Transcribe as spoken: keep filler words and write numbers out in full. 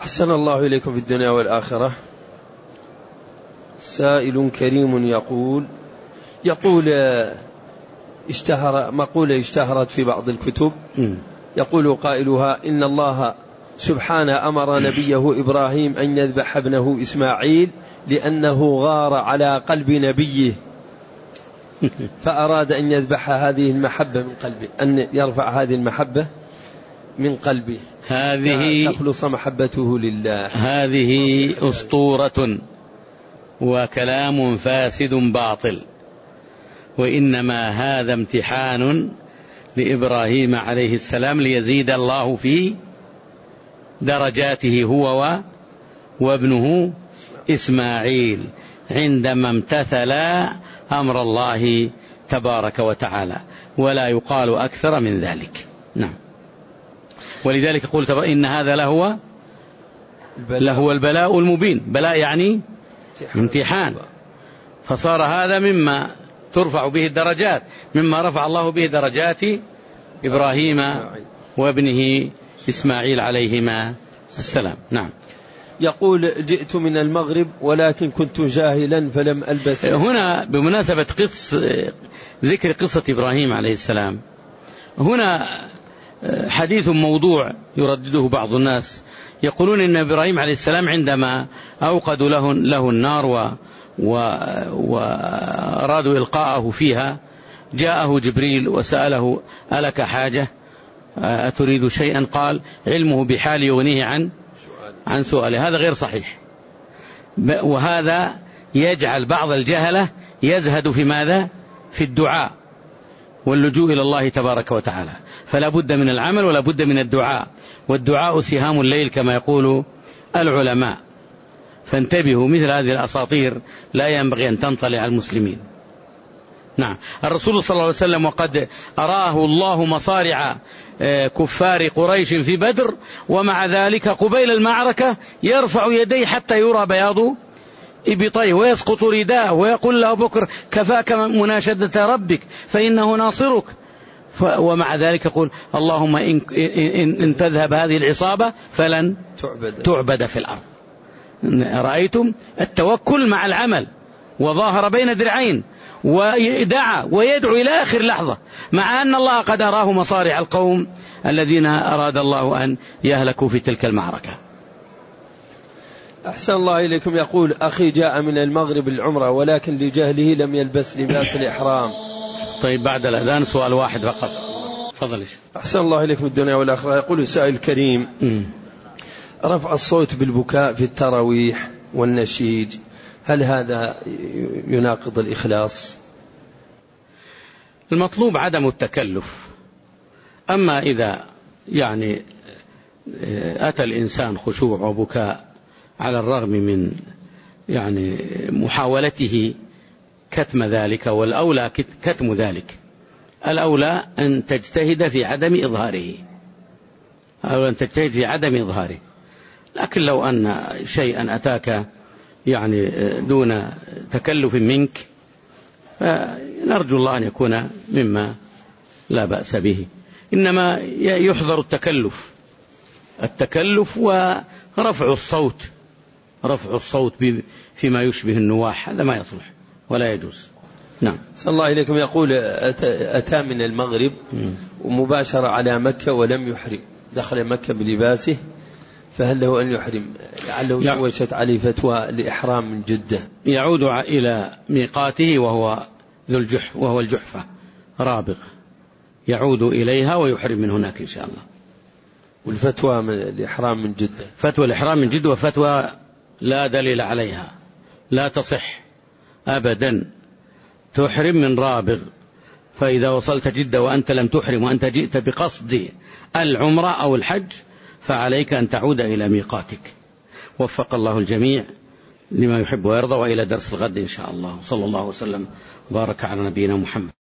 أحسن الله إليكم في الدنيا والآخرة. سائل كريم يقول يقول اشتهر مقولة اشتهرت في بعض الكتب، يقول قائلها: إن الله سبحانه أمر نبيه إبراهيم أن يذبح ابنه إسماعيل لأنه غار على قلب نبيه، فأراد أن يذبح هذه المحبة من قلبه، أن يرفع هذه المحبة من قلبه، هذه تخلص محبته لله. هذه أسطورة وكلام فاسد باطل، وإنما هذا امتحان لإبراهيم عليه السلام ليزيد الله في درجاته هو وابنه إسماعيل عندما امتثل أمر الله تبارك وتعالى، ولا يقال أكثر من ذلك. نعم. ولذلك قلت إن هذا لهو لهو البلاء المبين. بلاء يعني امتحان، فصار هذا مما ترفع به الدرجات، مما رفع الله به درجات إبراهيم وابنه إسماعيل عليهما السلام. نعم. يقول: جئت من المغرب ولكن كنت جاهلا فلم ألبس. هنا بمناسبة قص ذكر قصة إبراهيم عليه السلام، هنا حديث موضوع يردده بعض الناس، يقولون إن إبراهيم عليه السلام عندما أوقدوا له, له النار و وأرادوا إلقاءه فيها، جاءه جبريل وسأله: ألك حاجة؟ أتريد شيئا؟ قال: علمه بحال يغنيه عن عن سؤاله. هذا غير صحيح، وهذا يجعل بعض الجهلة يزهد في ماذا؟ في الدعاء واللجوء إلى الله تبارك وتعالى. فلا بد من العمل ولا بد من الدعاء، والدعاء سهام الليل كما يقول العلماء. فانتبهوا، مثل هذه الأساطير لا ينبغي أن تنطلع المسلمين. نعم. الرسول صلى الله عليه وسلم وقد أراه الله مصارع كفار قريش في بدر، ومع ذلك قبيل المعركة يرفع يديه حتى يرى بياض إبطيه ويسقط رداءه ويقول له بكر: كفاك مناشدة ربك فإنه ناصرك. ومع ذلك يقول: اللهم إن, إن, إن تذهب هذه العصابة فلن تعبد, تعبد في الأرض. رأيتم التوكل مع العمل، وظاهر بين ذراعين ودعا ويدعو إلى آخر لحظة، مع أن الله قد أراه مصارع القوم الذين أراد الله أن يهلكوا في تلك المعركة. أحسن الله إليكم. يقول: أخي جاء من المغرب العمرة ولكن لجهله لم يلبس لباس الإحرام. طيب، بعد الأذان سؤال واحد فقط، تفضل. أحسن الله إليكم الدنيا والآخرة. يقول السائل الكريم: م. رفع الصوت بالبكاء في التراويح والنشيد، هل هذا يناقض الإخلاص؟ المطلوب عدم التكلف. أما إذا يعني أتى الإنسان خشوع وبكاء على الرغم من يعني محاولته كتم ذلك، والأولى كتم ذلك، الأولى أن تجتهد في عدم إظهاره، أو أن تجتهد في عدم إظهاره. لكن لو أن شيئا أتاك يعني دون تكلف منك، فنرجو الله أن يكون مما لا بأس به. إنما يحذر التكلف التكلف ورفع الصوت رفع الصوت فيما يشبه النواح، هذا ما يصلح ولا يجوز. نعم. صلى الله عليكم. يقول: أتى من المغرب ومباشرة على مكة ولم يحرم، دخل مكة بلباسه، فهل له أن يحرم؟ لعله شوشت عليه فتوى لإحرام من جدة. يعود إلى ميقاته وهو ذو الجح وهو الجحفة رابغ، يعود إليها ويحرم من هناك إن شاء الله. والفتوى من الإحرام من جدة، فتوى الإحرام من جدة وفتوى لا دليل عليها، لا تصح أبدا. تحرم من رابغ، فإذا وصلت جدة وأنت لم تحرم وأنت جئت بقصد العمرة أو الحج، فعليك أن تعود إلى ميقاتك. وفق الله الجميع لما يحب ويرضى، وإلى درس الغد إن شاء الله. صلى الله وسلم وبارك على نبينا محمد.